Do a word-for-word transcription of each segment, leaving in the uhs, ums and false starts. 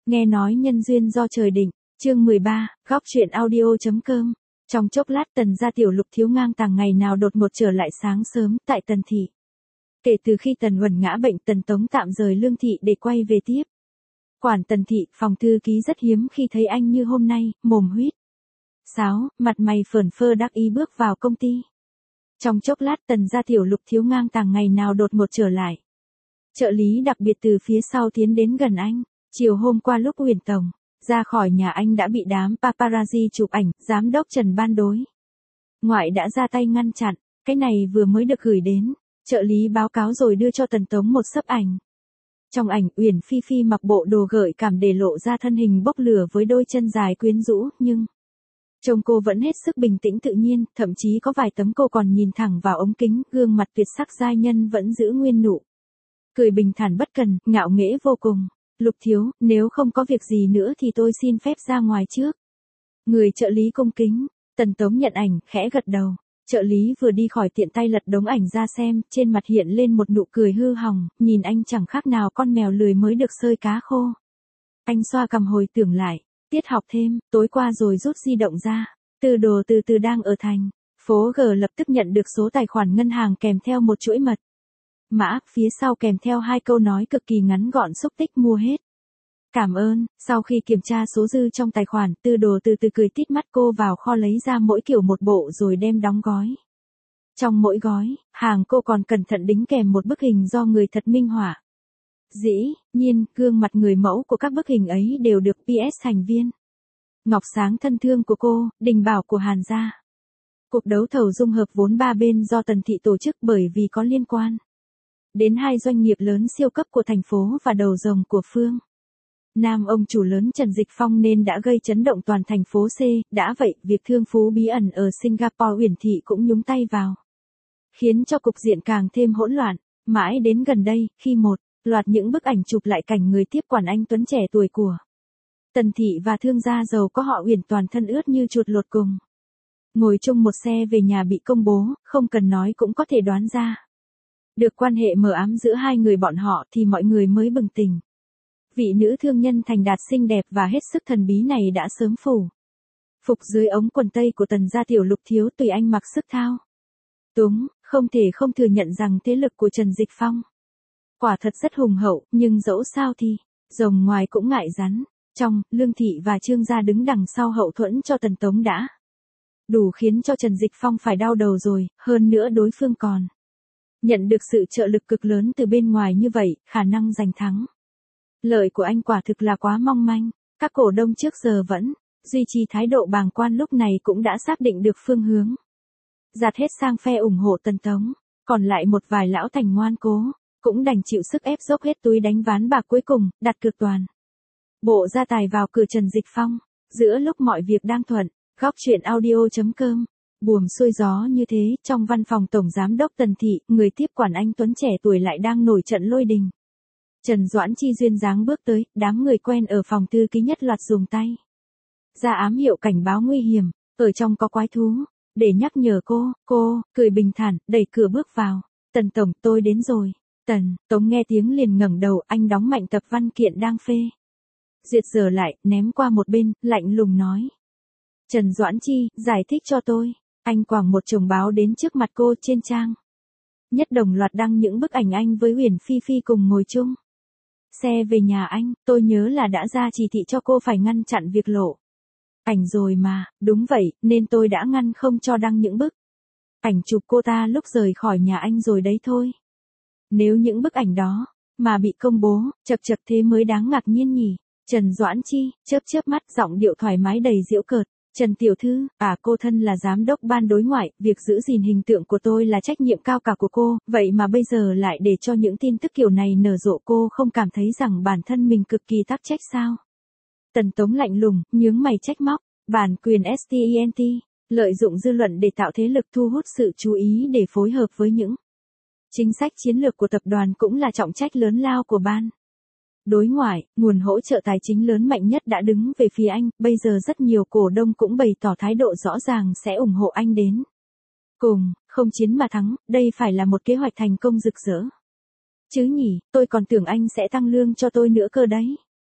Nghe nói nhân duyên do trời định, chương mười ba, góc truyện audio.com. Trong chốc lát Tần gia tiểu Lục thiếu ngang tàng ngày nào đột ngột trở lại sáng sớm tại Tần thị. Kể từ khi Tần Uẩn ngã bệnh, Tần Tống tạm rời Lương thị để quay về tiếp quản Tần thị, phòng thư ký rất hiếm khi thấy anh như hôm nay, mồm huýt sáo, mặt mày phởn phơ đắc ý bước vào công ty. Trong chốc lát Tần gia tiểu Lục thiếu ngang tàng ngày nào đột ngột trở lại. Trợ lý đặc biệt từ phía sau tiến đến gần anh. Chiều hôm qua lúc Uyển Tổng ra khỏi nhà anh đã bị đám paparazzi chụp ảnh, giám đốc Trần ban đối ngoại đã ra tay ngăn chặn, cái này vừa mới được gửi đến, trợ lý báo cáo rồi đưa cho Tần Tống một xấp ảnh. Trong ảnh Uyển Phi Phi mặc bộ đồ gợi cảm để lộ ra thân hình bốc lửa với đôi chân dài quyến rũ, nhưng trông cô vẫn hết sức bình tĩnh tự nhiên, thậm chí có vài tấm cô còn nhìn thẳng vào ống kính, gương mặt tuyệt sắc giai nhân vẫn giữ nguyên nụ cười bình thản bất cần, ngạo nghễ vô cùng. Lục thiếu, nếu không có việc gì nữa thì tôi xin phép ra ngoài trước. Người trợ lý cung kính, Tần Tống nhận ảnh, khẽ gật đầu. Trợ lý vừa đi khỏi tiện tay lật đống ảnh ra xem, trên mặt hiện lên một nụ cười hư hỏng, nhìn anh chẳng khác nào con mèo lười mới được sơi cá khô. Anh xoa cằm hồi tưởng lại, tiết học thêm, tối qua rồi rút di động ra, Từ Đồ từ từ đang ở thành phố G lập tức nhận được số tài khoản ngân hàng kèm theo một chuỗi mật mã, phía sau kèm theo hai câu nói cực kỳ ngắn gọn xúc tích mua hết. Cảm ơn. Sau khi kiểm tra số dư trong tài khoản, Từ Đồ từ từ cười tít mắt cô vào kho lấy ra mỗi kiểu một bộ rồi đem đóng gói. Trong mỗi gói, hàng cô còn cẩn thận đính kèm một bức hình do người thật minh họa. Dĩ nhiên, gương mặt người mẫu của các bức hình ấy đều được pê ét thành viên. Ngọc Sáng thân thương của cô, Đình Bảo của Hàn gia. Cuộc đấu thầu dung hợp vốn ba bên do Tần thị tổ chức bởi vì có liên quan đến hai doanh nghiệp lớn siêu cấp của thành phố và đầu rồng của phương Nam ông chủ lớn Trần Dịch Phong nên đã gây chấn động toàn thành phố C, đã vậy, việc thương phú bí ẩn ở Singapore Uyển Thị cũng nhúng tay vào, khiến cho cục diện càng thêm hỗn loạn. Mãi đến gần đây, khi một loạt những bức ảnh chụp lại cảnh người tiếp quản anh tuấn trẻ tuổi của Tần thị và thương gia giàu có họ Uyển toàn thân ướt như chuột lột cùng ngồi chung một xe về nhà bị công bố, không cần nói cũng có thể đoán ra được quan hệ mờ ám giữa hai người bọn họ thì mọi người mới bừng tỉnh. Vị nữ thương nhân thành đạt xinh đẹp và hết sức thần bí này đã sớm phủ phục dưới ống quần tây của Tần gia tiểu Lục thiếu tùy anh mặc sức thao túng, không thể không thừa nhận rằng thế lực của Trần Dịch Phong quả thật rất hùng hậu, nhưng dẫu sao thì rồng ngoài cũng ngại rắn. Trong, Lương thị và Trương gia đứng đằng sau hậu thuẫn cho Tần Tống đã đủ khiến cho Trần Dịch Phong phải đau đầu rồi, hơn nữa đối phương còn nhận được sự trợ lực cực lớn từ bên ngoài như vậy, khả năng giành thắng lợi của anh quả thực là quá mong manh. Các cổ đông trước giờ vẫn duy trì thái độ bàng quan lúc này cũng đã xác định được phương hướng, dạt hết sang phe ủng hộ Tần Tống, còn lại một vài lão thành ngoan cố, cũng đành chịu sức ép dốc hết túi đánh ván bạc cuối cùng, đặt cược toàn bộ gia tài vào cửa Trần Dịch Phong. Giữa lúc mọi việc đang thuận, góc truyện audio.com buồm xuôi gió như thế, trong văn phòng tổng giám đốc Tần thị, người tiếp quản anh tuấn trẻ tuổi lại đang nổi trận lôi đình. Trần Doãn Chi duyên dáng bước tới, đám người quen ở phòng thư ký nhất loạt dùng tay ra ám hiệu cảnh báo nguy hiểm, ở trong có quái thú, để nhắc nhở cô. Cô cười bình thản, đẩy cửa bước vào. Tần tổng, tôi đến rồi. Tần Tống nghe tiếng liền ngẩng đầu, anh đóng mạnh tập văn kiện đang phê duyệt giờ lại, ném qua một bên, lạnh lùng nói. Trần Doãn Chi, giải thích cho tôi. Anh quẳng một chồng báo đến trước mặt cô. Trên trang nhất đồng loạt đăng những bức ảnh anh với Uyển Phi Phi cùng ngồi chung xe về nhà anh. Tôi nhớ là đã ra chỉ thị cho cô phải ngăn chặn việc lộ ảnh rồi mà. Đúng vậy, nên tôi đã ngăn không cho đăng những bức ảnh chụp cô ta lúc rời khỏi nhà anh rồi đấy thôi. Nếu những bức ảnh đó mà bị công bố, chật chật thế mới đáng ngạc nhiên nhỉ. Trần Doãn Chi chớp chớp mắt, giọng điệu thoải mái đầy giễu cợt. Trần tiểu thư, à cô thân là giám đốc ban đối ngoại, việc giữ gìn hình tượng của tôi là trách nhiệm cao cả của cô, vậy mà bây giờ lại để cho những tin tức kiểu này nở rộ, cô không cảm thấy rằng bản thân mình cực kỳ tắc trách sao? Tần Tống lạnh lùng, nhướng mày trách móc. Bản quyền stent, lợi dụng dư luận để tạo thế lực thu hút sự chú ý để phối hợp với những chính sách chiến lược của tập đoàn cũng là trọng trách lớn lao của ban đối ngoại. Nguồn hỗ trợ tài chính lớn mạnh nhất đã đứng về phía anh, bây giờ rất nhiều cổ đông cũng bày tỏ thái độ rõ ràng sẽ ủng hộ anh đến cùng, không chiến mà thắng, đây phải là một kế hoạch thành công rực rỡ chứ nhỉ. Tôi còn tưởng anh sẽ tăng lương cho tôi nữa cơ đấy.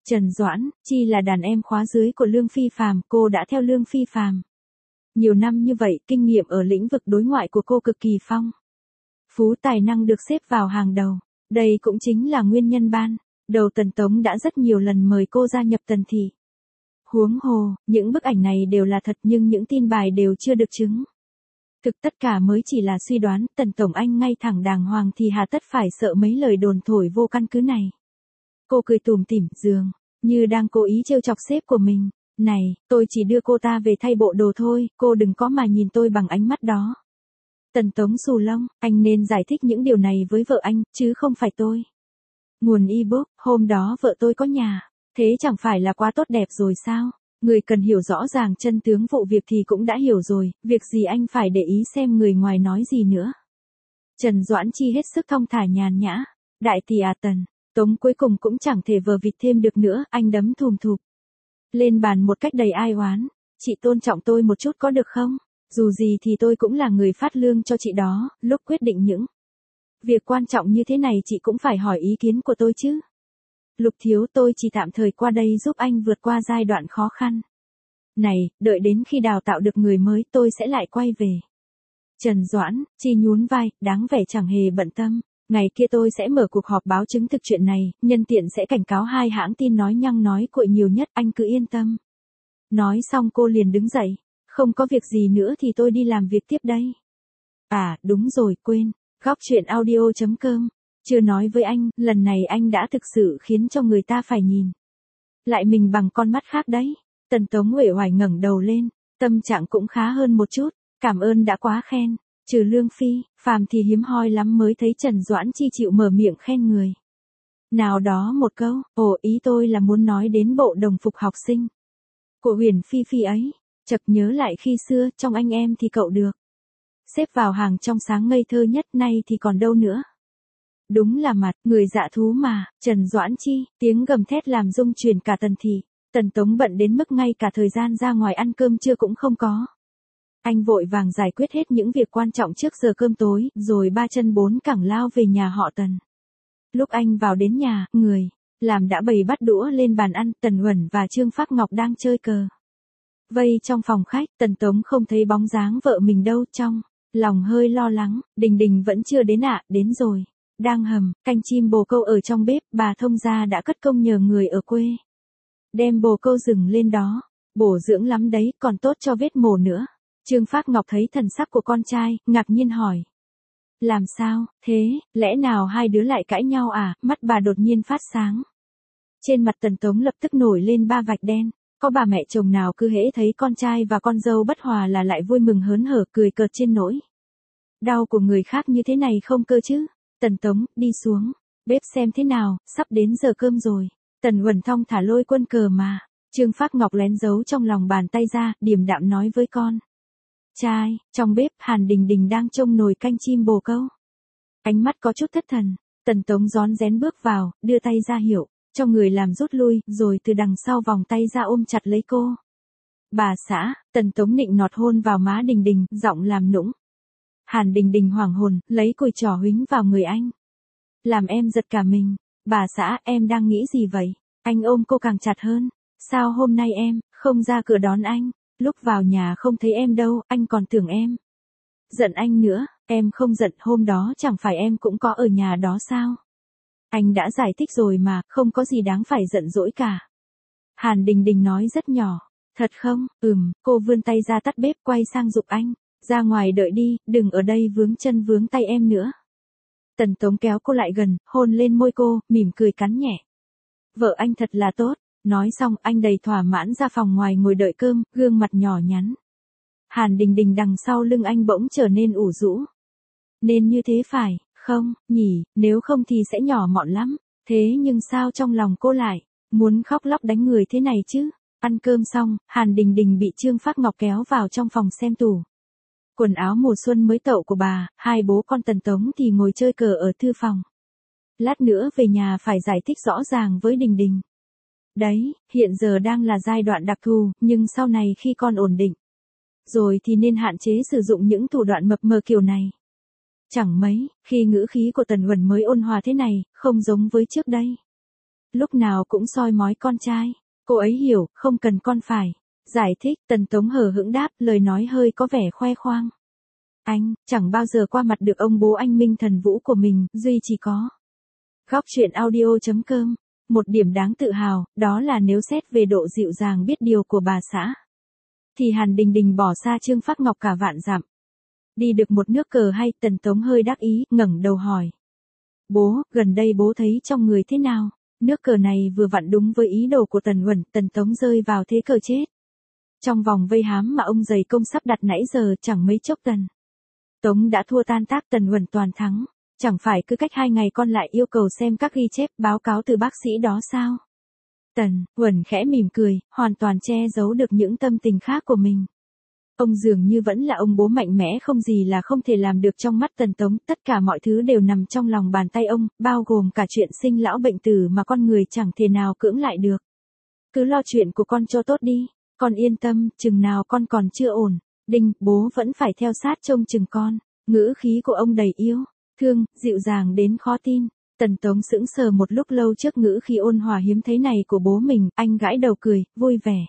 Trần Doãn Chi là đàn em khóa dưới của Lương Phi Phàm, cô đã theo Lương Phi Phàm nhiều năm như vậy, kinh nghiệm ở lĩnh vực đối ngoại của cô cực kỳ phong phú, tài năng được xếp vào hàng đầu. Đây cũng chính là nguyên nhân ban đầu Tần Tống đã rất nhiều lần mời cô gia nhập Tần thị. Huống hồ, những bức ảnh này đều là thật nhưng những tin bài đều chưa được chứng thực, tất cả mới chỉ là suy đoán. Tần Tổng Anh ngay thẳng đàng hoàng thì hà tất phải sợ mấy lời đồn thổi vô căn cứ này. Cô cười tủm tỉm, dường như đang cố ý trêu chọc sếp của mình. Này, tôi chỉ đưa cô ta về thay bộ đồ thôi, cô đừng có mà nhìn tôi bằng ánh mắt đó. Tần Tống xù lông, anh nên giải thích những điều này với vợ anh, chứ không phải tôi. Nguồn ebook, hôm đó vợ tôi có nhà, thế chẳng phải là quá tốt đẹp rồi sao? Người cần hiểu rõ ràng chân tướng vụ việc thì cũng đã hiểu rồi, việc gì anh phải để ý xem người ngoài nói gì nữa. Trần Doãn Chi hết sức thong thả nhàn nhã. Đại tỷ à Tần, Tống cuối cùng cũng chẳng thể vờ vịt thêm được nữa, anh đấm thùm thụp lên bàn một cách đầy ai oán. Chị tôn trọng tôi một chút có được không? Dù gì thì tôi cũng là người phát lương cho chị đó, lúc quyết định những việc quan trọng như thế này chị cũng phải hỏi ý kiến của tôi chứ. Lục thiếu, tôi chỉ tạm thời qua đây giúp anh vượt qua giai đoạn khó khăn này, đợi đến khi đào tạo được người mới tôi sẽ lại quay về. Trần Doãn Chi nhún vai, đáng vẻ chẳng hề bận tâm. Ngày kia tôi sẽ mở cuộc họp báo chứng thực chuyện này, nhân tiện sẽ cảnh cáo hai hãng tin nói nhăng nói cuội nhiều nhất, anh cứ yên tâm. Nói xong cô liền đứng dậy. Không có việc gì nữa thì tôi đi làm việc tiếp đây. À, đúng rồi, quên. Góc truyện audio chấm com. Chưa nói với anh, lần này anh đã thực sự khiến cho người ta phải nhìn lại mình bằng con mắt khác đấy. Tần Tống uể oải ngẩng đầu lên, tâm trạng cũng khá hơn một chút. Cảm ơn đã quá khen. Trừ Lương Phi Phàm thì hiếm hoi lắm mới thấy Trần Doãn Chi chịu mở miệng khen người nào đó một câu. Ồ, ý tôi là muốn nói đến bộ đồng phục học sinh của Huyền Phi Phi ấy. Chợt nhớ lại khi xưa, trong anh em thì cậu được xếp vào hàng trong sáng ngây thơ nhất, nay thì còn đâu nữa. Đúng là mặt người dạ thú mà. Trần Doãn Chi, tiếng gầm thét làm rung chuyển cả Tần thị. Tần Tống bận đến mức ngay cả thời gian ra ngoài ăn cơm trưa cũng không có. Anh vội vàng giải quyết hết những việc quan trọng trước giờ cơm tối, rồi ba chân bốn cẳng lao về nhà họ Tần. Lúc anh vào đến nhà, người làm đã bày bát đũa lên bàn ăn. Tần Uẩn và Trương Phác Ngọc đang chơi cờ vây trong phòng khách. Tần Tống không thấy bóng dáng vợ mình đâu, trong lòng hơi lo lắng. Đình Đình vẫn chưa đến ạ? À? Đến rồi. Đang hầm canh chim bồ câu ở trong bếp, bà thông gia đã cất công nhờ người ở quê đem bồ câu rừng lên đó, bổ dưỡng lắm đấy, còn tốt cho vết mổ nữa. Trương Phác Ngọc thấy thần sắc của con trai, ngạc nhiên hỏi. Làm sao, thế, lẽ nào hai đứa lại cãi nhau à? Mắt bà đột nhiên phát sáng. Trên mặt Tần Tống lập tức nổi lên ba vạch đen. Có bà mẹ chồng nào cứ hễ thấy con trai và con dâu bất hòa là lại vui mừng hớn hở cười cợt trên nỗi đau của người khác như thế này không cơ chứ? Tần Tống, đi xuống bếp xem thế nào, sắp đến giờ cơm rồi. Tần Uẩn thong thả lôi quân cờ mà. Trương Phác Ngọc lén giấu trong lòng bàn tay ra, điềm đạm nói với con trai. Trong bếp, Hàn Đình Đình đang trông nồi canh chim bồ câu. Ánh mắt có chút thất thần. Tần Tống rón rén bước vào, đưa tay ra hiệu cho người làm rút lui, rồi từ đằng sau vòng tay ra ôm chặt lấy cô. Bà xã. Tần Tống nịnh nọt hôn vào má Đình Đình, giọng làm nũng. Hàn Đình Đình hoảng hồn, lấy cùi trỏ huýnh vào người anh. Làm em giật cả mình. Bà xã, em đang nghĩ gì vậy? Anh ôm cô càng chặt hơn. Sao hôm nay em không ra cửa đón anh? Lúc vào nhà không thấy em đâu, anh còn tưởng em giận anh nữa. Em không giận, hôm đó chẳng phải em cũng có ở nhà đó sao? Anh đã giải thích rồi mà, không có gì đáng phải giận dỗi cả. Hàn Đình Đình nói rất nhỏ. Thật không? Ừm. Cô vươn tay ra tắt bếp, quay sang giục anh. Ra ngoài đợi đi, đừng ở đây vướng chân vướng tay em nữa. Tần Tống kéo cô lại gần, hôn lên môi cô, mỉm cười cắn nhẹ. Vợ anh thật là tốt. Nói xong, anh đầy thỏa mãn ra phòng ngoài ngồi đợi cơm, gương mặt nhỏ nhắn. Hàn Đình Đình đằng sau lưng anh bỗng trở nên ủ rũ. Nên như thế phải, không, nhỉ, nếu không thì sẽ nhỏ mọn lắm. Thế nhưng sao trong lòng cô lại muốn khóc lóc đánh người thế này chứ? Ăn cơm xong, Hàn Đình Đình bị Trương Phác Ngọc kéo vào trong phòng xem tủ quần áo mùa xuân mới tậu của bà. Hai bố con Tần Tống thì ngồi chơi cờ ở thư phòng. Lát nữa về nhà phải giải thích rõ ràng với Đình Đình. Đấy, hiện giờ đang là giai đoạn đặc thù, nhưng sau này khi con ổn định rồi thì nên hạn chế sử dụng những thủ đoạn mập mờ kiểu này. Chẳng mấy, khi ngữ khí của Tần Uẩn mới ôn hòa thế này, không giống với trước đây. Lúc nào cũng soi mói con trai. Cô ấy hiểu, không cần con phải giải thích. Tần Tống hờ hững đáp, lời nói hơi có vẻ khoe khoang. Anh, chẳng bao giờ qua mặt được ông bố anh minh thần vũ của mình, duy chỉ có. Góc truyện audio.com. Một điểm đáng tự hào, đó là nếu xét về độ dịu dàng biết điều của bà xã, thì Hàn Đình Đình bỏ xa Trương Phát Ngọc cả vạn dặm. Đi được một nước cờ hay, Tần Tống hơi đắc ý, ngẩng đầu hỏi. Bố, gần đây bố thấy trong người thế nào? Nước cờ này vừa vặn đúng với ý đồ của Tần Uẩn, Tần Tống rơi vào thế cờ chết. Trong vòng vây hám mà ông dày công sắp đặt nãy giờ chẳng mấy chốc Tần Tống đã thua tan tác, Tần Uẩn toàn thắng. Chẳng phải cứ cách hai ngày con lại yêu cầu xem các ghi chép báo cáo từ bác sĩ đó sao? Tần Uẩn khẽ mỉm cười, hoàn toàn che giấu được những tâm tình khác của mình. Ông dường như vẫn là ông bố mạnh mẽ không gì là không thể làm được trong mắt Tần Tống, tất cả mọi thứ đều nằm trong lòng bàn tay ông, bao gồm cả chuyện sinh lão bệnh tử mà con người chẳng thể nào cưỡng lại được. Cứ lo chuyện của con cho tốt đi, con yên tâm, chừng nào con còn chưa ổn, Đình, bố vẫn phải theo sát trông chừng con. Ngữ khí của ông đầy yêu thương, dịu dàng đến khó tin. Tần Tống sững sờ một lúc lâu trước ngữ khí ôn hòa hiếm thấy này của bố mình, anh gãi đầu cười, vui vẻ.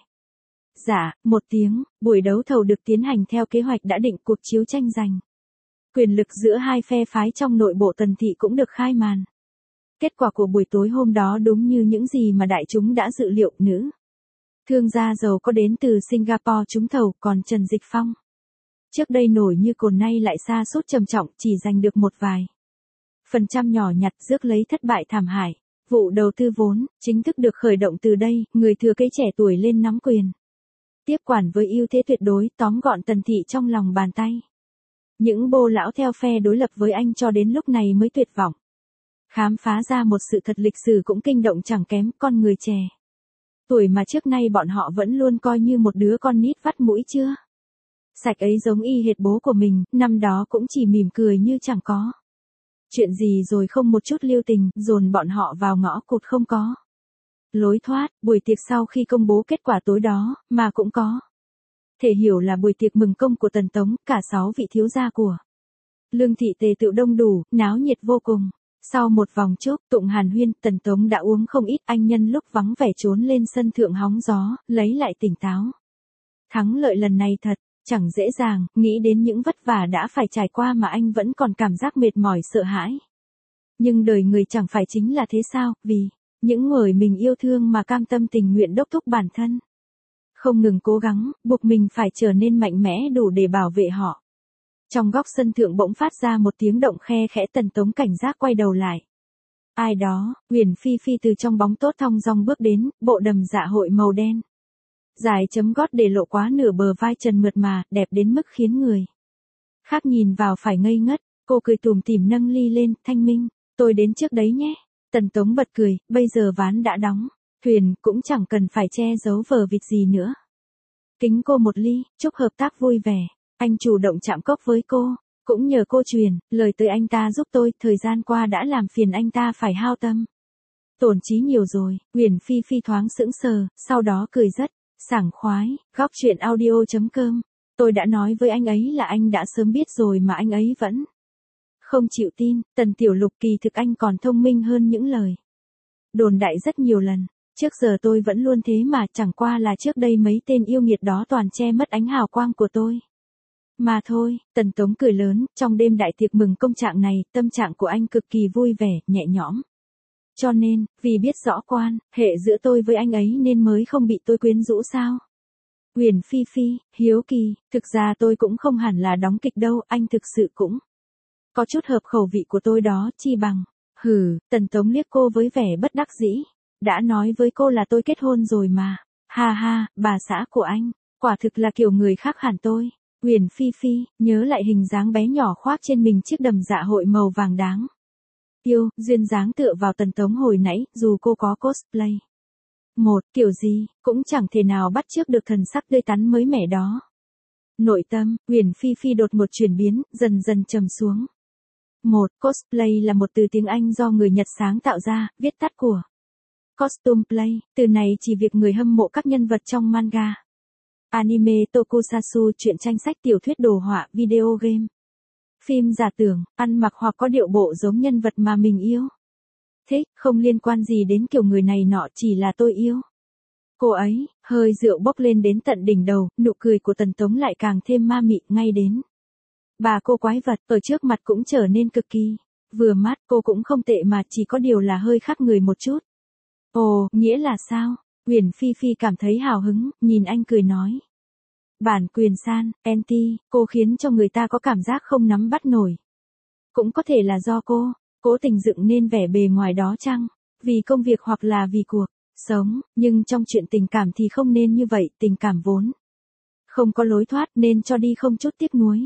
Dạ, một tiếng, buổi đấu thầu được tiến hành theo kế hoạch đã định, cuộc chiếu tranh giành quyền lực giữa hai phe phái trong nội bộ Tần thị cũng được khai màn. Kết quả của buổi tối hôm đó đúng như những gì mà đại chúng đã dự liệu, nữ thương gia giàu có đến từ Singapore trúng thầu, còn Trần Dịch Phong, trước đây nổi như cồn nay lại sa sút trầm trọng, chỉ giành được một vài phần trăm nhỏ nhặt, rước lấy thất bại thảm hại. Vụ đầu tư vốn chính thức được khởi động từ đây, người thừa kế trẻ tuổi lên nắm quyền, tiếp quản với ưu thế tuyệt đối, tóm gọn Tần thị trong lòng bàn tay. Những bô lão theo phe đối lập với anh cho đến lúc này mới tuyệt vọng. Khám phá ra một sự thật lịch sử cũng kinh động chẳng kém, con người trẻ tuổi mà trước nay bọn họ vẫn luôn coi như một đứa con nít vắt mũi chưa sạch ấy giống y hệt bố của mình, năm đó cũng chỉ mỉm cười như chẳng có chuyện gì, rồi không một chút lưu tình, dồn bọn họ vào ngõ cụt không có lối thoát. Buổi tiệc sau khi công bố kết quả tối đó, mà cũng có thể hiểu là buổi tiệc mừng công của Tần Tống, cả sáu vị thiếu gia của Lương thị tề tựu đông đủ, náo nhiệt vô cùng. Sau một vòng chốc tụng hàn huyên, Tần Tống đã uống không ít, anh nhân lúc vắng vẻ trốn lên sân thượng hóng gió, lấy lại tỉnh táo. Thắng lợi lần này thật chẳng dễ dàng, nghĩ đến những vất vả đã phải trải qua mà anh vẫn còn cảm giác mệt mỏi sợ hãi. Nhưng đời người chẳng phải chính là thế sao, vì những người mình yêu thương mà cam tâm tình nguyện đốc thúc bản thân, không ngừng cố gắng, buộc mình phải trở nên mạnh mẽ đủ để bảo vệ họ. Trong góc sân thượng bỗng phát ra một tiếng động khe khẽ, Tần Tống cảnh giác quay đầu lại. Ai đó? Huyền Phi Phi từ trong bóng tốt thong dong bước đến, bộ đầm dạ hội màu đen dài chấm gót để lộ quá nửa bờ vai trần mượt mà, đẹp đến mức khiến người khác nhìn vào phải ngây ngất. Cô cười tủm tỉm nâng ly lên, Thanh Minh, tôi đến trước đấy nhé. Tần Tống bật cười, bây giờ ván đã đóng, thuyền cũng chẳng cần phải che giấu vờ vịt gì nữa. Kính cô một ly, chúc hợp tác vui vẻ. Anh chủ động chạm cốc với cô, cũng nhờ cô truyền lời tới anh ta giúp tôi, thời gian qua đã làm phiền anh ta phải hao tâm tổn trí nhiều rồi. Huyền Phi Phi thoáng sững sờ, sau đó cười rất sảng khoái. Góc truyện audio.com. Tôi đã nói với anh ấy là anh đã sớm biết rồi mà anh ấy vẫn không chịu tin. Tần Tiểu Lục, kỳ thực anh còn thông minh hơn những lời đồn đại rất nhiều lần. Trước giờ tôi vẫn luôn thế mà, chẳng qua là trước đây mấy tên yêu nghiệt đó toàn che mất ánh hào quang của tôi mà thôi. Tần Tống cười lớn, trong đêm đại tiệc mừng công trạng này, tâm trạng của anh cực kỳ vui vẻ, nhẹ nhõm. Cho nên, vì biết rõ quan hệ giữa tôi với anh ấy nên mới không bị tôi quyến rũ sao? Huyền Phi Phi, hiếu kỳ, thực ra tôi cũng không hẳn là đóng kịch đâu, anh thực sự cũng có chút hợp khẩu vị của tôi đó, chi bằng. Hừ, Tần Tống liếc cô với vẻ bất đắc dĩ. Đã nói với cô là tôi kết hôn rồi mà. Ha ha, bà xã của anh, quả thực là kiểu người khác hẳn tôi. Huyền Phi Phi, nhớ lại hình dáng bé nhỏ khoác trên mình chiếc đầm dạ hội màu vàng đáng yêu, duyên dáng tựa vào Tần Tống hồi nãy, dù cô có cosplay một kiểu gì, cũng chẳng thể nào bắt chước được thần sắc tươi tắn mới mẻ đó. Nội tâm, Huyền Phi Phi đột một chuyển biến, dần dần trầm xuống. Một, cosplay là một từ tiếng Anh do người Nhật sáng tạo ra, viết tắt của costume play, từ này chỉ việc người hâm mộ các nhân vật trong manga, anime, tokusatsu, truyện tranh, sách, tiểu thuyết, đồ họa, video game, phim giả tưởng, ăn mặc hoặc có điệu bộ giống nhân vật mà mình yêu Thích, không liên quan gì đến kiểu người này nọ, chỉ là tôi yêu cô ấy. Hơi rượu bốc lên đến tận đỉnh đầu, nụ cười của Tần Tống lại càng thêm ma mị, ngay đến bà cô quái vật ở trước mặt cũng trở nên cực kỳ vừa mắt. Cô cũng không tệ mà, chỉ có điều là hơi khác người một chút. Ồ, nghĩa là sao? Uyển Phi Phi cảm thấy hào hứng, nhìn anh cười nói. Bản quyền san, anti, cô khiến cho người ta có cảm giác không nắm bắt nổi. Cũng có thể là do cô cố tình dựng nên vẻ bề ngoài đó chăng? Vì công việc hoặc là vì cuộc sống, nhưng trong chuyện tình cảm thì không nên như vậy, tình cảm vốn không có lối thoát, nên cho đi không chút tiếc nuối.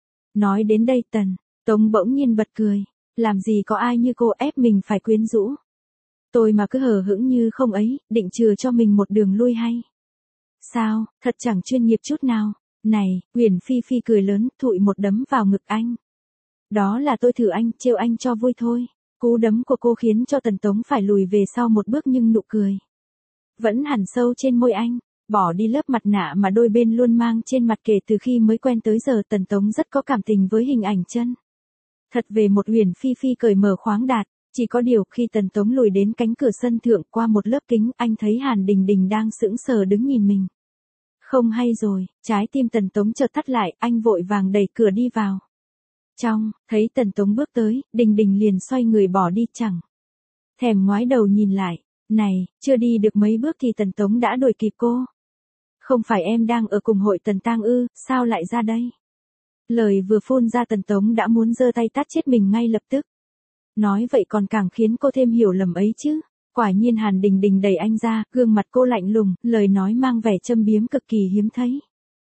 Nói đến đây Tần Tống bỗng nhiên bật cười, làm gì có ai như cô ép mình phải quyến rũ. Tôi mà cứ hờ hững như không ấy, định chừa cho mình một đường lui hay sao? Thật chẳng chuyên nghiệp chút nào. Này, Uyển Phi Phi cười lớn, thụi một đấm vào ngực anh. Đó là tôi thử anh, trêu anh cho vui thôi. Cú đấm của cô khiến cho Tần Tống phải lùi về sau một bước, nhưng nụ cười vẫn hằn sâu trên môi anh. Bỏ đi lớp mặt nạ mà đôi bên luôn mang trên mặt kể từ khi mới quen tới giờ, Tần Tống rất có cảm tình với hình ảnh chân thật về một Uyển Phi Phi cởi mở khoáng đạt. Chỉ có điều khi Tần Tống lùi đến cánh cửa sân thượng qua một lớp kính, anh thấy Hàn Đình Đình đang sững sờ đứng nhìn mình. Không hay rồi, trái tim Tần Tống chợt thắt lại, anh vội vàng đẩy cửa đi vào trong, thấy Tần Tống bước tới, Đình Đình liền xoay người bỏ đi, chẳng thèm ngoái đầu nhìn lại. Này, chưa đi được mấy bước thì Tần Tống đã đuổi kịp cô. Không phải em đang ở cùng hội Tần tang ư, sao lại ra đây? Lời vừa phun ra Tần Tống đã muốn giơ tay tát chết mình ngay lập tức. Nói vậy còn càng khiến cô thêm hiểu lầm ấy chứ. Quả nhiên Hàn Đình Đình đẩy anh ra, gương mặt cô lạnh lùng, lời nói mang vẻ châm biếm cực kỳ hiếm thấy.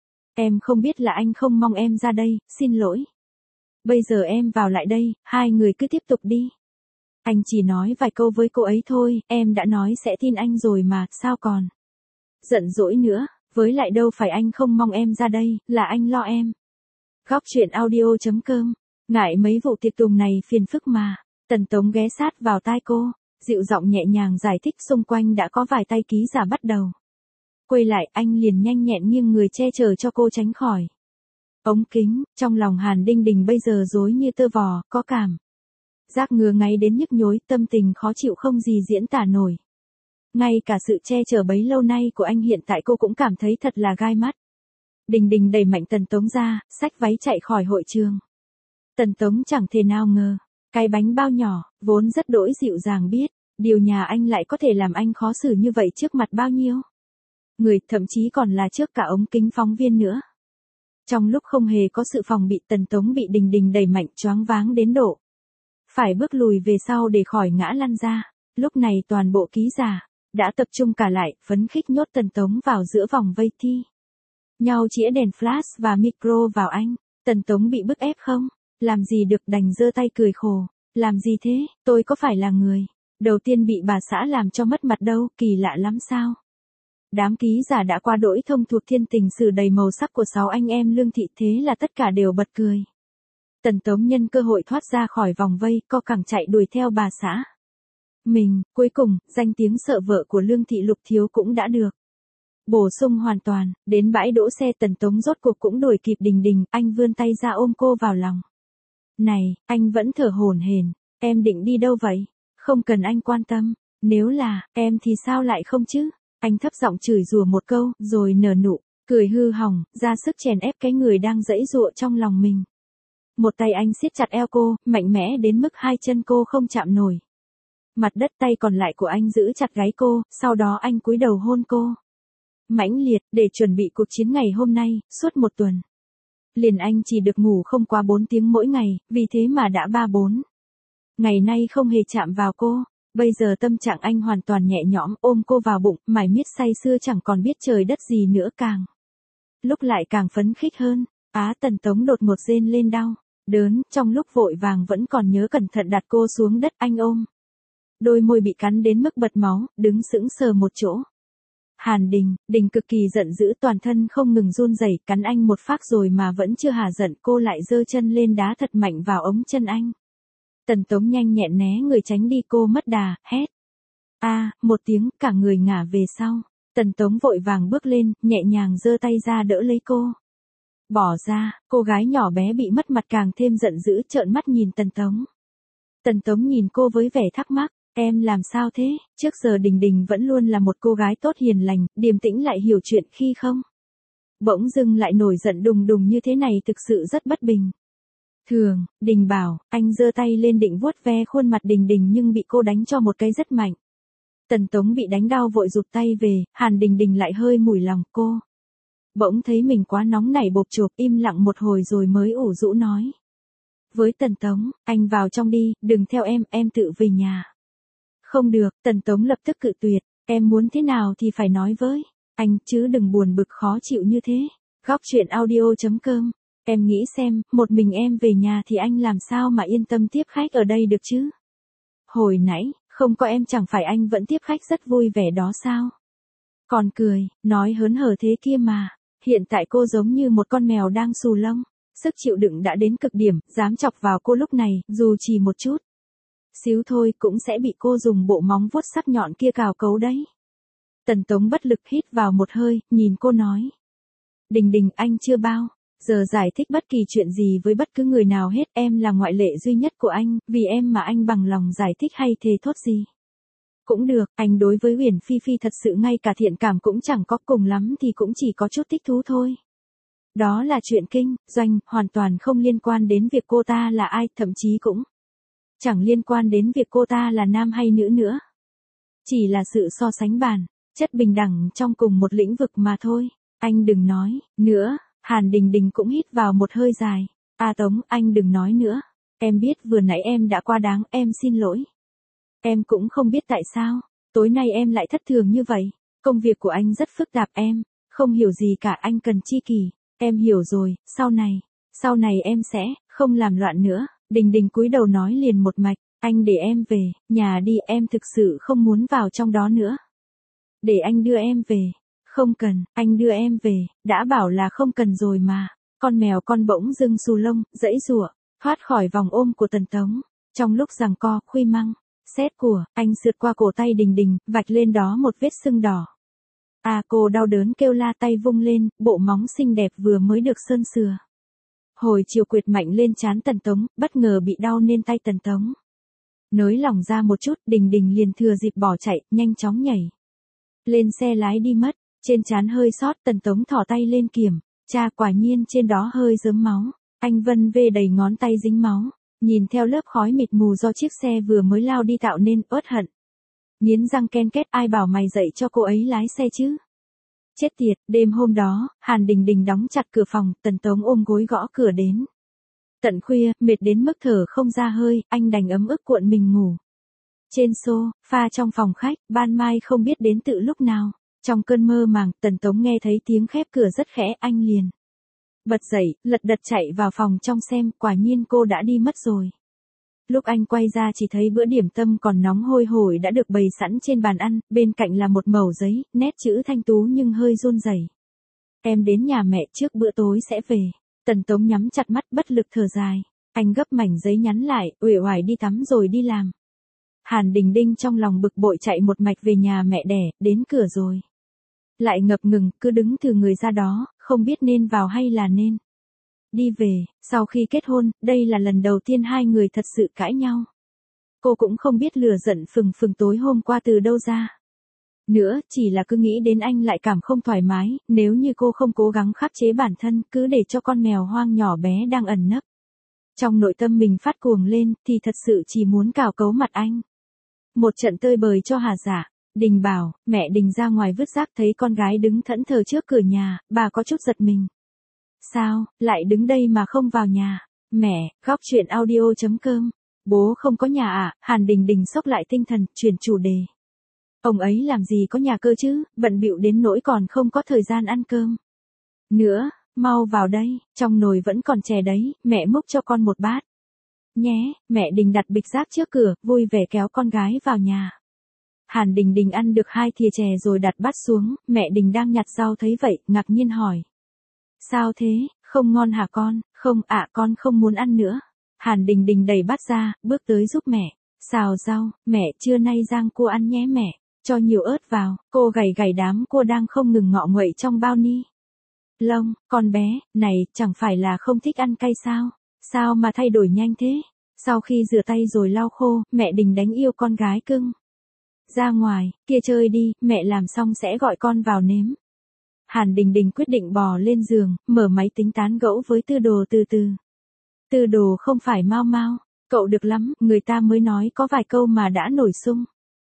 Em không biết là anh không mong em ra đây, xin lỗi. Bây giờ em vào lại đây, hai người cứ tiếp tục đi. Anh chỉ nói vài câu với cô ấy thôi, em đã nói sẽ tin anh rồi mà, sao còn giận dỗi nữa, với lại đâu phải anh không mong em ra đây, là anh lo em. Góc truyện audio chấm com, ngại mấy vụ tiệc tùng này phiền phức mà. Tần Tống ghé sát vào tai cô, dịu giọng nhẹ nhàng giải thích, xung quanh đã có vài tay ký giả bắt đầu quay lại, anh liền nhanh nhẹn nghiêng người che chở cho cô tránh khỏi ống kính. Trong lòng Hàn Đình Đình bây giờ rối như tơ vò, có cảm giác ngứa ngáy đến nhức nhối, tâm tình khó chịu không gì diễn tả nổi. Ngay cả sự che chở bấy lâu nay của anh hiện tại cô cũng cảm thấy thật là gai mắt. Đình Đình đẩy mạnh Tần Tống ra, xách váy chạy khỏi hội trường. Tần Tống chẳng thể nào ngờ, cái bánh bao nhỏ, vốn rất đỗi dịu dàng biết, điều nhà anh lại có thể làm anh khó xử như vậy trước mặt bao nhiêu người, thậm chí còn là trước cả ống kính phóng viên nữa. Trong lúc không hề có sự phòng bị, Tần Tống bị Đình Đình đẩy mạnh choáng váng đến độ phải bước lùi về sau để khỏi ngã lăn ra. Lúc này toàn bộ ký giả đã tập trung cả lại, phấn khích nhốt Tần Tống vào giữa vòng vây thi nhau chĩa đèn flash và micro vào anh. Tần Tống bị bức ép không làm gì được, đành giơ tay cười khổ. Làm gì thế, tôi có phải là người đầu tiên bị bà xã làm cho mất mặt đâu, kỳ lạ lắm sao? Đám ký giả đã qua đỗi thông thuộc thiên tình sử đầy màu sắc của sáu anh em Lương Thị, thế là tất cả đều bật cười. Tần Tống nhân cơ hội thoát ra khỏi vòng vây, co cẳng chạy đuổi theo bà xã mình. Cuối cùng, danh tiếng sợ vợ của Lương Thị Lục Thiếu cũng đã được bổ sung hoàn toàn. Đến bãi đỗ xe, Tần Tống rốt cuộc cũng đuổi kịp Đình Đình, anh vươn tay ra ôm cô vào lòng. Này, anh vẫn thở hổn hển, em định đi đâu vậy? Không cần anh quan tâm, nếu là em thì sao lại không chứ? Anh thấp giọng chửi rủa một câu, rồi nở nụ cười hư hỏng, ra sức chèn ép cái người đang giãy giụa trong lòng mình. Một tay anh siết chặt eo cô, mạnh mẽ đến mức hai chân cô không chạm nổi mặt đất, tay còn lại của anh giữ chặt gáy cô, sau đó anh cúi đầu hôn cô mãnh liệt, để chuẩn bị cuộc chiến ngày hôm nay. Suốt một tuần liền anh chỉ được ngủ không quá bốn tiếng mỗi ngày, vì thế mà đã ba bốn ngày nay không hề chạm vào cô. Bây giờ tâm trạng anh hoàn toàn nhẹ nhõm, ôm cô vào bụng, mải miết say sưa chẳng còn biết trời đất gì nữa, càng lúc lại càng phấn khích hơn. Á, Tần Tống đột ngột rên lên đau đớn, trong lúc vội vàng vẫn còn nhớ cẩn thận đặt cô xuống đất, anh ôm đôi môi bị cắn đến mức bật máu, đứng sững sờ một chỗ. Hàn Đình Đình cực kỳ giận dữ, toàn thân không ngừng run rẩy, cắn anh một phát rồi mà vẫn chưa hả giận, cô lại giơ chân lên đá thật mạnh vào ống chân anh. Tần Tống nhanh nhẹn né người tránh đi, cô mất đà, hét a à, một tiếng, cả người ngả về sau. Tần Tống vội vàng bước lên, nhẹ nhàng giơ tay ra đỡ lấy cô. Bỏ ra, cô gái nhỏ bé bị mất mặt càng thêm giận dữ, trợn mắt nhìn Tần Tống. Tần Tống nhìn cô với vẻ thắc mắc, Em làm sao thế, trước giờ Đình Đình vẫn luôn là một cô gái tốt hiền lành, điềm tĩnh lại hiểu chuyện khi không. Bỗng dưng lại nổi giận đùng đùng như thế này thực sự rất bất bình. Thường, Đình bảo, anh giơ tay lên định vuốt ve khuôn mặt Đình Đình nhưng bị cô đánh cho một cái rất mạnh. Tần Tống bị đánh đau vội rụt tay về, Hàn Đình Đình lại hơi mủi lòng cô. Bỗng thấy mình quá nóng nảy bộp chộp, im lặng một hồi rồi mới ủ rũ nói. Với Tần Tống, anh vào trong đi, đừng theo em, em tự về nhà. Không được, Tần Tống lập tức cự tuyệt, em muốn thế nào thì phải nói với anh, chứ đừng buồn bực khó chịu như thế. Góc truyện audio chấm com, em nghĩ xem, một mình em về nhà thì anh làm sao mà yên tâm tiếp khách ở đây được chứ? Hồi nãy, không có em chẳng phải anh vẫn tiếp khách rất vui vẻ đó sao? Còn cười, nói hớn hở thế kia mà, hiện tại cô giống như một con mèo đang xù lông, sức chịu đựng đã đến cực điểm, dám chọc vào cô lúc này, dù chỉ một chút xíu thôi cũng sẽ bị cô dùng bộ móng vuốt sắc nhọn kia cào cấu đấy. Tần Tống bất lực hít vào một hơi, nhìn cô nói. Đình Đình, anh chưa bao giờ giải thích bất kỳ chuyện gì với bất cứ người nào hết, em là ngoại lệ duy nhất của anh, vì em mà anh bằng lòng giải thích hay thề thốt gì. Cũng được, anh đối với Uyển Phi Phi thật sự ngay cả thiện cảm cũng chẳng có, cùng lắm thì cũng chỉ có chút thích thú thôi. Đó là chuyện kinh doanh, hoàn toàn không liên quan đến việc cô ta là ai, thậm chí cũng chẳng liên quan đến việc cô ta là nam hay nữ nữa. Chỉ là sự so sánh bản chất bình đẳng trong cùng một lĩnh vực mà thôi. Anh đừng nói nữa, Hàn Đình Đình cũng hít vào một hơi dài. À Tống, anh đừng nói nữa. Em biết vừa nãy em đã quá đáng, em xin lỗi. Em cũng không biết tại sao, tối nay em lại thất thường như vậy. Công việc của anh rất phức tạp em, không hiểu gì cả, anh cần chi kỷ. Em hiểu rồi, sau này, sau này em sẽ không làm loạn nữa. Đình Đình cúi đầu nói liền một mạch, anh để em về, nhà đi, em thực sự không muốn vào trong đó nữa. Để anh đưa em về. Không cần, anh đưa em về, đã bảo là không cần rồi mà. Con mèo con bỗng dưng xù lông, giãy giụa, thoát khỏi vòng ôm của Tần Tống. Trong lúc giằng co, khuy măng, xét của, anh sượt qua cổ tay Đình Đình, vạch lên đó một vết sưng đỏ. À, cô đau đớn kêu la, tay vung lên, bộ móng xinh đẹp vừa mới được sơn sửa. Hồi chiều quệt mạnh lên trán Tần Tống, bất ngờ bị đau nên tay Tần Tống nới lỏng ra một chút, Đình Đình liền thừa dịp bỏ chạy, nhanh chóng nhảy lên xe lái đi mất. Trên trán hơi sót, Tần Tống thò tay lên kiểm tra, quả nhiên trên đó hơi rớm máu. Anh vân vê đầy ngón tay dính máu, nhìn theo lớp khói mịt mù do chiếc xe vừa mới lao đi tạo nên, uất hận nghiến răng ken két, ai bảo mày dạy cho cô ấy lái xe chứ? Chết tiệt, đêm hôm đó, Hàn Đình Đình đóng chặt cửa phòng, Tần Tống ôm gối gõ cửa đến tận khuya, mệt đến mức thở không ra hơi, anh đành ấm ức cuộn mình ngủ trên sofa trong phòng khách. Ban mai không biết đến tự lúc nào, trong cơn mơ màng, Tần Tống nghe thấy tiếng khép cửa rất khẽ, anh liền bật dậy, lật đật chạy vào phòng trong xem, quả nhiên cô đã đi mất rồi. Lúc anh quay ra chỉ thấy bữa điểm tâm còn nóng hôi hổi đã được bày sẵn trên bàn ăn, bên cạnh là một mẩu giấy, nét chữ thanh tú nhưng hơi run rẩy. Em đến nhà mẹ trước bữa tối sẽ về. Tần Tống nhắm chặt mắt bất lực thở dài. Anh gấp mảnh giấy nhắn lại, uể oải đi tắm rồi đi làm. Hàn Đình Đình trong lòng bực bội chạy một mạch về nhà mẹ đẻ, đến cửa rồi lại ngập ngừng, cứ đứng từ người ra đó, không biết nên vào hay là nên đi về. Sau khi kết hôn, đây là lần đầu tiên hai người thật sự cãi nhau. Cô cũng không biết lửa giận phừng phừng tối hôm qua từ đâu ra nữa, chỉ là cứ nghĩ đến anh lại cảm không thoải mái. Nếu như cô không cố gắng khắc chế bản thân, cứ để cho con mèo hoang nhỏ bé đang ẩn nấp trong nội tâm mình phát cuồng lên, thì thật sự chỉ muốn cào cấu mặt anh một trận tơi bời cho hà dạ. Đình bảo, mẹ Đình ra ngoài vứt rác thấy con gái đứng thẫn thờ trước cửa nhà, bà có chút giật mình. Sao, lại đứng đây mà không vào nhà? Mẹ, góc truyện audio chấm com. Bố không có nhà à? Hàn Đình Đình sốc lại tinh thần, chuyển chủ đề. Ông ấy làm gì có nhà cơ chứ, bận bịu đến nỗi còn không có thời gian ăn cơm nữa, mau vào đây, trong nồi vẫn còn chè đấy, mẹ múc cho con một bát nhé. Mẹ Đình đặt bịch rác trước cửa, vui vẻ kéo con gái vào nhà. Hàn Đình Đình ăn được hai thìa chè rồi đặt bát xuống, mẹ Đình đang nhặt rau thấy vậy, ngạc nhiên hỏi. Sao thế, không ngon hả con? Không ạ, à, con không muốn ăn nữa. Hàn Đình Đình đẩy bát ra, bước tới giúp mẹ xào rau. Mẹ, trưa nay rang cua ăn nhé mẹ, cho nhiều ớt vào. Cô gảy gảy đám cua đang không ngừng ngọ nguậy trong bao ni lông. Con bé này chẳng phải là không thích ăn cay sao? Sao mà thay đổi nhanh thế? Sau khi rửa tay rồi lau khô, mẹ Đình đánh yêu con gái cưng. Ra ngoài, kia chơi đi, mẹ làm xong sẽ gọi con vào nếm. Hàn Đình Đình quyết định bò lên giường, mở máy tính tán gẫu với Tư Đồ từ từ. Tư Đồ không phải mau mau, cậu được lắm, người ta mới nói có vài câu mà đã nổi sung.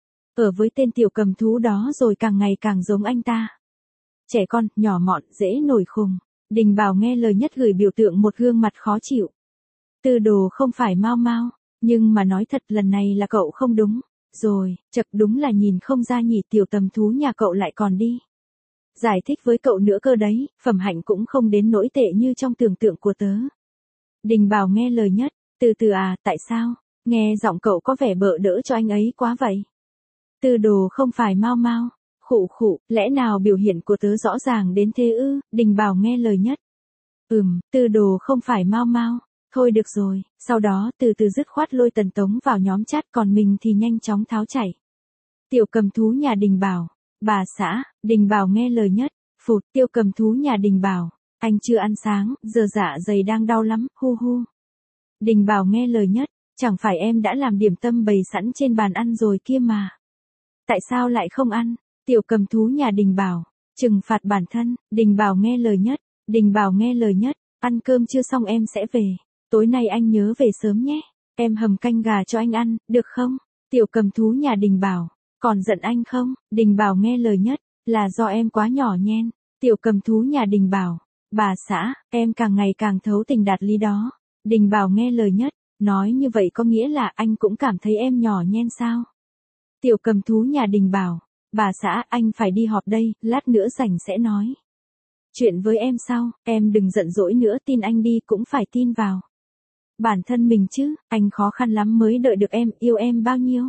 Ở với tên tiểu cầm thú đó rồi càng ngày càng giống anh ta. Trẻ con, nhỏ mọn, dễ nổi khùng. Đình Bảo nghe lời nhất gửi biểu tượng một gương mặt khó chịu. Tư Đồ không phải mau mau, nhưng mà nói thật lần này là cậu không đúng. Rồi, chật đúng là nhìn không ra nhỉ, tiểu tầm thú nhà cậu lại còn đi. Giải thích với cậu nữa cơ đấy, phẩm hạnh cũng không đến nỗi tệ như trong tưởng tượng của tớ. Đình Bảo nghe lời nhất, từ từ à, tại sao? Nghe giọng cậu có vẻ bợ đỡ cho anh ấy quá vậy. Tư Đồ không phải mau mau. Khụ khụ, lẽ nào biểu hiện của tớ rõ ràng đến thế ư? Đình Bảo nghe lời nhất. Ừm, Tư Đồ không phải mau mau. Thôi được rồi, sau đó từ từ dứt khoát lôi Tần Tống vào nhóm chat, còn mình thì nhanh chóng tháo chạy. Tiểu cầm thú nhà Đình Bảo. Bà xã, Đình Bảo nghe lời nhất. Phụt, tiểu cầm thú nhà Đình Bảo. Anh chưa ăn sáng, giờ dạ dày đang đau lắm, hu hu. Đình Bảo nghe lời nhất. Chẳng phải em đã làm điểm tâm bày sẵn trên bàn ăn rồi kia mà. Tại sao lại không ăn? Tiểu cầm thú nhà Đình Bảo. Trừng phạt bản thân, Đình Bảo nghe lời nhất. Đình Bảo nghe lời nhất. Ăn cơm chưa xong em sẽ về. Tối nay anh nhớ về sớm nhé. Em hầm canh gà cho anh ăn, được không? Tiểu cầm thú nhà Đình Bảo. Còn giận anh không? Đình Bảo nghe lời nhất. Là do em quá nhỏ nhen. Tiểu cầm thú nhà Đình Bảo. Bà xã, em càng ngày càng thấu tình đạt lý đó. Đình Bảo nghe lời nhất. Nói như vậy có nghĩa là anh cũng cảm thấy em nhỏ nhen sao? Tiểu cầm thú nhà Đình Bảo. Bà xã, anh phải đi họp đây, lát nữa rảnh sẽ nói chuyện với em sau, em đừng giận dỗi nữa, tin anh đi cũng phải tin vào bản thân mình chứ, anh khó khăn lắm mới đợi được em, yêu em bao nhiêu.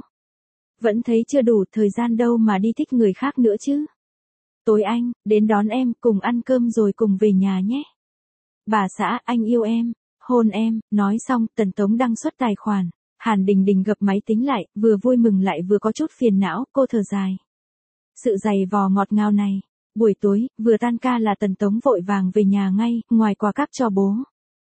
Vẫn thấy chưa đủ thời gian đâu mà đi thích người khác nữa chứ. Tối anh, đến đón em, cùng ăn cơm rồi cùng về nhà nhé. Bà xã, anh yêu em, hôn em, nói xong, Tần Tống đăng xuất tài khoản. Hàn Đình Đình gập máy tính lại, vừa vui mừng lại vừa có chút phiền não, cô thở dài. Sự dày vò ngọt ngào này. Buổi tối, vừa tan ca là Tần Tống vội vàng về nhà ngay, ngoài quà cáp cho bố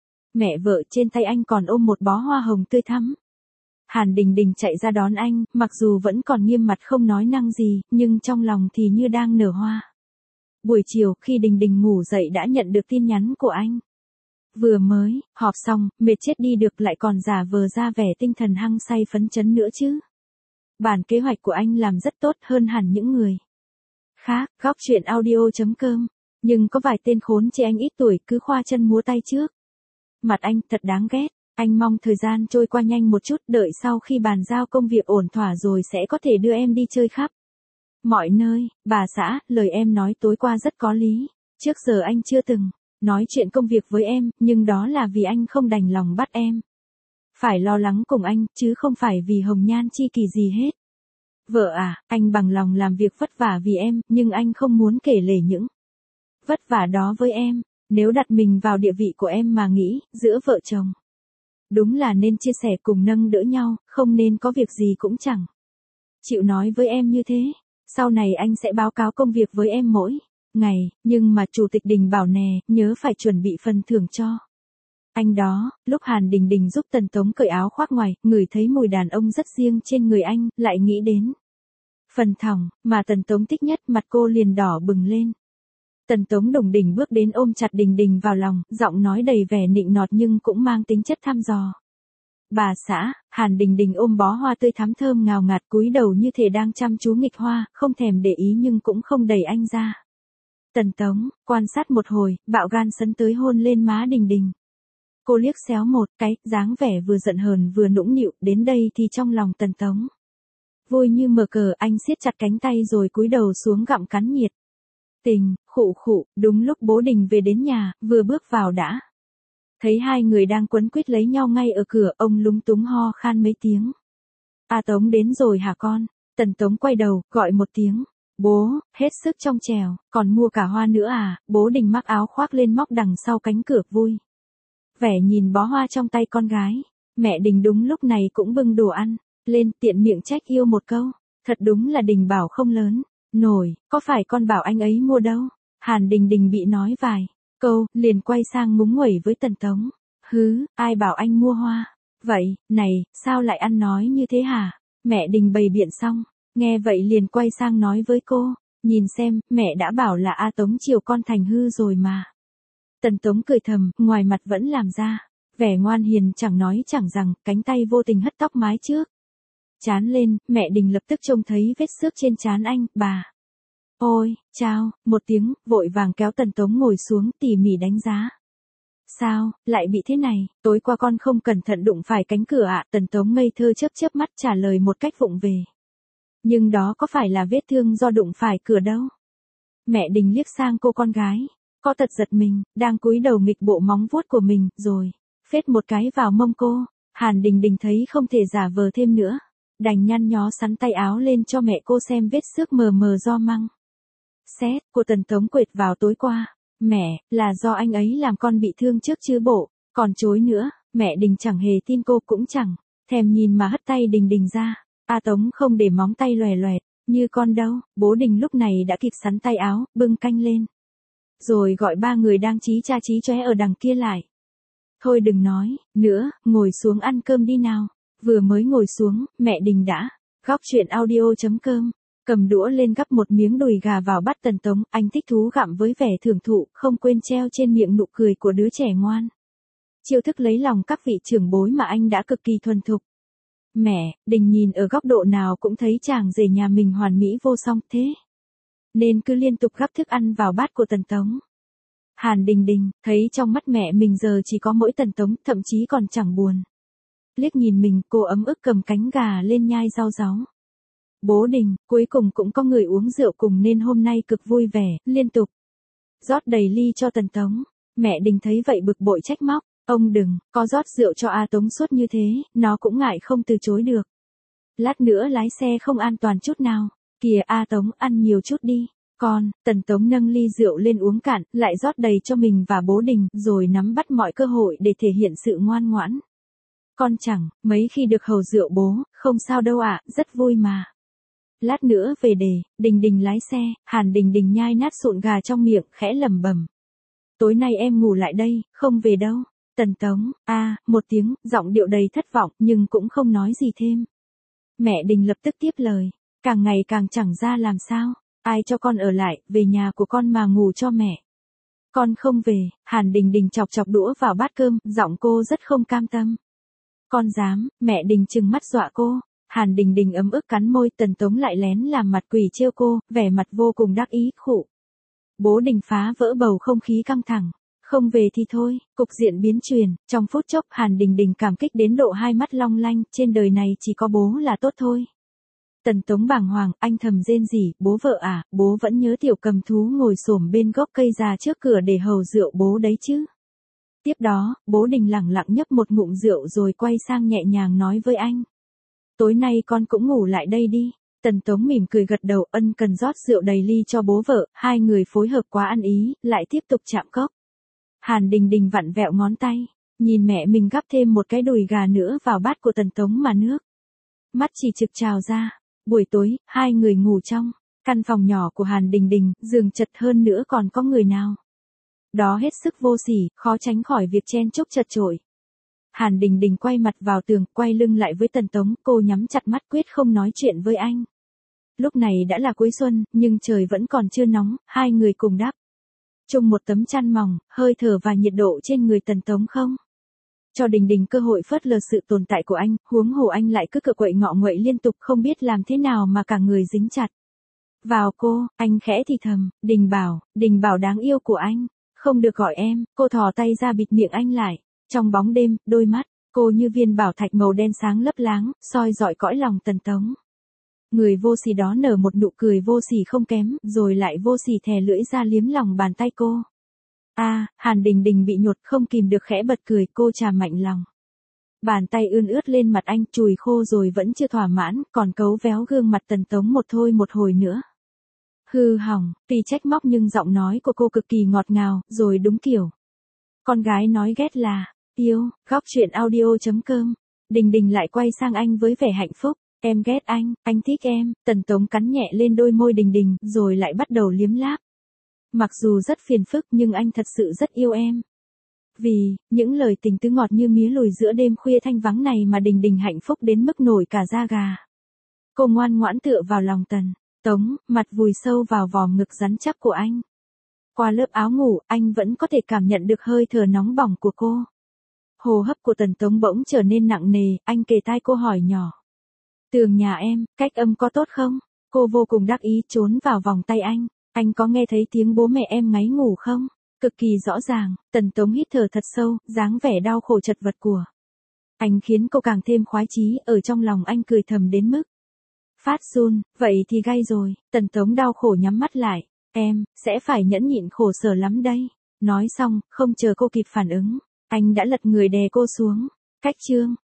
mẹ vợ, trên tay anh còn ôm một bó hoa hồng tươi thắm. Hàn Đình Đình chạy ra đón anh, mặc dù vẫn còn nghiêm mặt không nói năng gì, nhưng trong lòng thì như đang nở hoa. Buổi chiều, khi Đình Đình ngủ dậy đã nhận được tin nhắn của anh. Vừa mới, họp xong, mệt chết đi được lại còn giả vờ ra vẻ tinh thần hăng say phấn chấn nữa chứ. Bản kế hoạch của anh làm rất tốt hơn hẳn những người khác, góc chuyện audio chấm com. Nhưng có vài tên khốn chê anh ít tuổi cứ khoa chân múa tay trước mặt anh, thật đáng ghét. Anh mong thời gian trôi qua nhanh một chút, đợi sau khi bàn giao công việc ổn thỏa rồi sẽ có thể đưa em đi chơi khắp mọi nơi. Bà xã, lời em nói tối qua rất có lý. Trước giờ anh chưa từng nói chuyện công việc với em, nhưng đó là vì anh không đành lòng bắt em phải lo lắng cùng anh, chứ không phải vì hồng nhan chi kỳ gì hết. Vợ à, anh bằng lòng làm việc vất vả vì em, nhưng anh không muốn kể lể những vất vả đó với em. Nếu đặt mình vào địa vị của em mà nghĩ, giữa vợ chồng, đúng là nên chia sẻ cùng nâng đỡ nhau, không nên có việc gì cũng chẳng chịu nói với em như thế. Sau này anh sẽ báo cáo công việc với em mỗi ngày, nhưng mà Chủ tịch Đình bảo nè, nhớ phải chuẩn bị phần thưởng cho anh đó. Lúc Hàn Đình Đình giúp Tần Tống cởi áo khoác ngoài, ngửi thấy mùi đàn ông rất riêng trên người anh, lại nghĩ đến phần thòng mà Tần Tống thích nhất, mặt cô liền đỏ bừng lên. Tần Tống đùng đỉnh bước đến ôm chặt Đình Đình vào lòng, giọng nói đầy vẻ nịnh nọt nhưng cũng mang tính chất thăm dò. Bà xã, Hàn Đình Đình ôm bó hoa tươi thắm thơm ngào ngạt, cúi đầu như thể đang chăm chú nghịch hoa, không thèm để ý nhưng cũng không đẩy anh ra. Tần Tống, quan sát một hồi, bạo gan sấn tới hôn lên má Đình Đình. Cô liếc xéo một cái, dáng vẻ vừa giận hờn vừa nũng nịu, đến đây thì trong lòng Tần Tống vui như mở cờ, anh siết chặt cánh tay rồi cúi đầu xuống gặm cắn nhiệt tình. Khụ khụ, đúng lúc bố Đình về đến nhà, vừa bước vào đã thấy hai người đang quấn quýt lấy nhau ngay ở cửa, ông lúng túng ho khan mấy tiếng. A Tống đến rồi hả con? Tần Tống quay đầu, gọi một tiếng. Bố, hết sức trong trèo, còn mua cả hoa nữa à? Bố Đình mắc áo khoác lên móc đằng sau cánh cửa vui vẻ nhìn bó hoa trong tay con gái. Mẹ Đình đúng lúc này cũng bưng đồ ăn lên, tiện miệng trách yêu một câu. Thật đúng là Đình bảo không lớn nổi, có phải con bảo anh ấy mua đâu? Hàn Đình Đình bị nói vài câu, liền quay sang ngúng nguẩy với Tần Tống. Hứ, ai bảo anh mua hoa? Vậy, này, sao lại ăn nói như thế hả? Mẹ Đình bày biện xong, nghe vậy liền quay sang nói với cô, nhìn xem, mẹ đã bảo là A Tống chiều con thành hư rồi mà. Tần Tống cười thầm, ngoài mặt vẫn làm ra vẻ ngoan hiền chẳng nói chẳng rằng, cánh tay vô tình hất tóc mái trước. Chán lên, mẹ Đình lập tức trông thấy vết xước trên trán anh, bà. Ôi, chao, một tiếng, vội vàng kéo Tần Tống ngồi xuống tỉ mỉ đánh giá. Sao, lại bị thế này, tối qua con không cẩn thận đụng phải cánh cửa ạ, à? Tần Tống ngây thơ chớp chớp mắt trả lời một cách vụng về. Nhưng đó có phải là vết thương do đụng phải cửa đâu. Mẹ Đình liếc sang cô con gái, có tật giật mình, đang cúi đầu nghịch bộ móng vuốt của mình, rồi phết một cái vào mông cô. Hàn Đình Đình thấy không thể giả vờ thêm nữa, đành nhăn nhó sắn tay áo lên cho mẹ cô xem vết xước mờ mờ do măng xét của Tần Tống quệt vào tối qua. Mẹ, là do anh ấy làm con bị thương trước chứ bộ, còn chối nữa. Mẹ Đình chẳng hề tin cô cũng chẳng thèm nhìn mà hất tay Đình Đình ra. A Tống không để móng tay lòe loẹt như con đâu. Bố Đình lúc này đã kịp sắn tay áo, bưng canh lên, rồi gọi ba người đang chí cha chí chóe ở đằng kia lại. Thôi đừng nói nữa, ngồi xuống ăn cơm đi nào. Vừa mới ngồi xuống, mẹ Đình đã góc chuyện audio chấm com cầm đũa lên gắp một miếng đùi gà vào bát Tần Tống, anh thích thú gặm với vẻ thưởng thụ, không quên treo trên miệng nụ cười của đứa trẻ ngoan. Chiêu thức lấy lòng các vị trưởng bối mà anh đã cực kỳ thuần thục. Mẹ Đình nhìn ở góc độ nào cũng thấy chàng rể nhà mình hoàn mỹ vô song thế, nên cứ liên tục gắp thức ăn vào bát của Tần Tống. Hàn Đình Đình thấy trong mắt mẹ mình giờ chỉ có mỗi Tần Tống, thậm chí còn chẳng buồn liếc nhìn mình, cô ấm ức cầm cánh gà lên nhai rau ráu. Bố Đình, cuối cùng cũng có người uống rượu cùng nên hôm nay cực vui vẻ, liên tục rót đầy ly cho Tần Tống. Mẹ Đình thấy vậy bực bội trách móc, ông đừng có rót rượu cho A Tống suốt như thế, nó cũng ngại không từ chối được. Lát nữa lái xe không an toàn chút nào. Kìa A Tống, ăn nhiều chút đi. Con, Tần Tống nâng ly rượu lên uống cạn, lại rót đầy cho mình và bố Đình, rồi nắm bắt mọi cơ hội để thể hiện sự ngoan ngoãn. Con chẳng mấy khi được hầu rượu bố, không sao đâu ạ, rất vui mà. Lát nữa về để, Đình Đình lái xe. Hàn Đình Đình nhai nát sụn gà trong miệng, khẽ lẩm bẩm. Tối nay em ngủ lại đây, không về đâu. Tần Tống, a à, một tiếng, giọng điệu đầy thất vọng, nhưng cũng không nói gì thêm. Mẹ Đình lập tức tiếp lời, càng ngày càng chẳng ra làm sao, ai cho con ở lại, về nhà của con mà ngủ cho mẹ. Con không về. Hàn Đình Đình chọc chọc đũa vào bát cơm, giọng cô rất không cam tâm. Con dám. Mẹ Đình trừng mắt dọa cô. Hàn Đình Đình ấm ức cắn môi, Tần Tống lại lén làm mặt quỷ trêu cô, vẻ mặt vô cùng đắc ý, khụ. Bố Đình phá vỡ bầu không khí căng thẳng. Không về thì thôi, cục diện biến chuyển, trong phút chốc Hàn Đình Đình cảm kích đến độ hai mắt long lanh, trên đời này chỉ có bố là tốt thôi. Tần Tống bàng hoàng, anh thầm rên rỉ, bố vợ à, bố vẫn nhớ tiểu cầm thú ngồi xổm bên gốc cây già trước cửa để hầu rượu bố đấy chứ. Tiếp đó, bố Đình lẳng lặng nhấp một ngụm rượu rồi quay sang nhẹ nhàng nói với anh. Tối nay con cũng ngủ lại đây đi. Tần Tống mỉm cười gật đầu, ân cần rót rượu đầy ly cho bố vợ, hai người phối hợp quá ăn ý, lại tiếp tục chạm cốc. Hàn Đình Đình vặn vẹo ngón tay, nhìn mẹ mình gắp thêm một cái đùi gà nữa vào bát của Tần Tống mà nước mắt chỉ trực trào ra. Buổi tối, hai người ngủ trong căn phòng nhỏ của Hàn Đình Đình, giường chật hơn nữa còn có người nào đó hết sức vô sỉ, khó tránh khỏi việc chen chúc chật chội. Hàn Đình Đình quay mặt vào tường, quay lưng lại với Tần Tống, cô nhắm chặt mắt quyết không nói chuyện với anh. Lúc này đã là cuối xuân, nhưng trời vẫn còn chưa nóng, hai người cùng đắp chung một tấm chăn mỏng, hơi thở và nhiệt độ trên người Tần Tống không cho Đình Đình cơ hội phớt lờ sự tồn tại của anh, huống hồ anh lại cứ cựa quậy ngọ nguậy liên tục, không biết làm thế nào mà cả người dính chặt vào cô. Anh khẽ thì thầm, Đình Bảo, Đình Bảo đáng yêu của anh, không được gọi em. Cô thò tay ra bịt miệng anh lại. Trong bóng đêm, đôi mắt cô như viên bảo thạch màu đen sáng lấp láng, soi dọi cõi lòng Tần Tống. Người vô sỉ đó nở một nụ cười vô sỉ không kém, rồi lại vô sỉ thè lưỡi ra liếm lòng bàn tay cô. A, à, Hàn Đình Đình bị nhột không kìm được khẽ bật cười, cô chà mạnh lòng bàn tay ươn ướt lên mặt anh, chùi khô rồi vẫn chưa thỏa mãn, còn cấu véo gương mặt Tần Tống một thôi một hồi nữa. Hư hỏng, tuy trách móc nhưng giọng nói của cô cực kỳ ngọt ngào, rồi đúng kiểu con gái nói ghét là yêu. Góc chuyện audio chấm com. Đình Đình lại quay sang anh với vẻ hạnh phúc. Em ghét anh, anh thích em. Tần Tống cắn nhẹ lên đôi môi Đình Đình, rồi lại bắt đầu liếm láp. Mặc dù rất phiền phức nhưng anh thật sự rất yêu em. Vì, những lời tình tứ ngọt như mía lùi giữa đêm khuya thanh vắng này mà Đình Đình hạnh phúc đến mức nổi cả da gà. Cô ngoan ngoãn tựa vào lòng Tần Tống, mặt vùi sâu vào vòm ngực rắn chắc của anh. Qua lớp áo ngủ, anh vẫn có thể cảm nhận được hơi thở nóng bỏng của cô. Hô hấp của Tần Tống bỗng trở nên nặng nề, anh kề tai cô hỏi nhỏ. Tường nhà em, cách âm có tốt không? Cô vô cùng đắc ý trốn vào vòng tay anh. Anh có nghe thấy tiếng bố mẹ em ngáy ngủ không? Cực kỳ rõ ràng. Tần Tống hít thở thật sâu, dáng vẻ đau khổ chật vật của anh khiến cô càng thêm khoái chí, ở trong lòng anh cười thầm đến mức phát run. Vậy thì gay rồi. Tần Tống đau khổ nhắm mắt lại. Em, sẽ phải nhẫn nhịn khổ sở lắm đây. Nói xong, không chờ cô kịp phản ứng, anh đã lật người đè cô xuống. Cách chương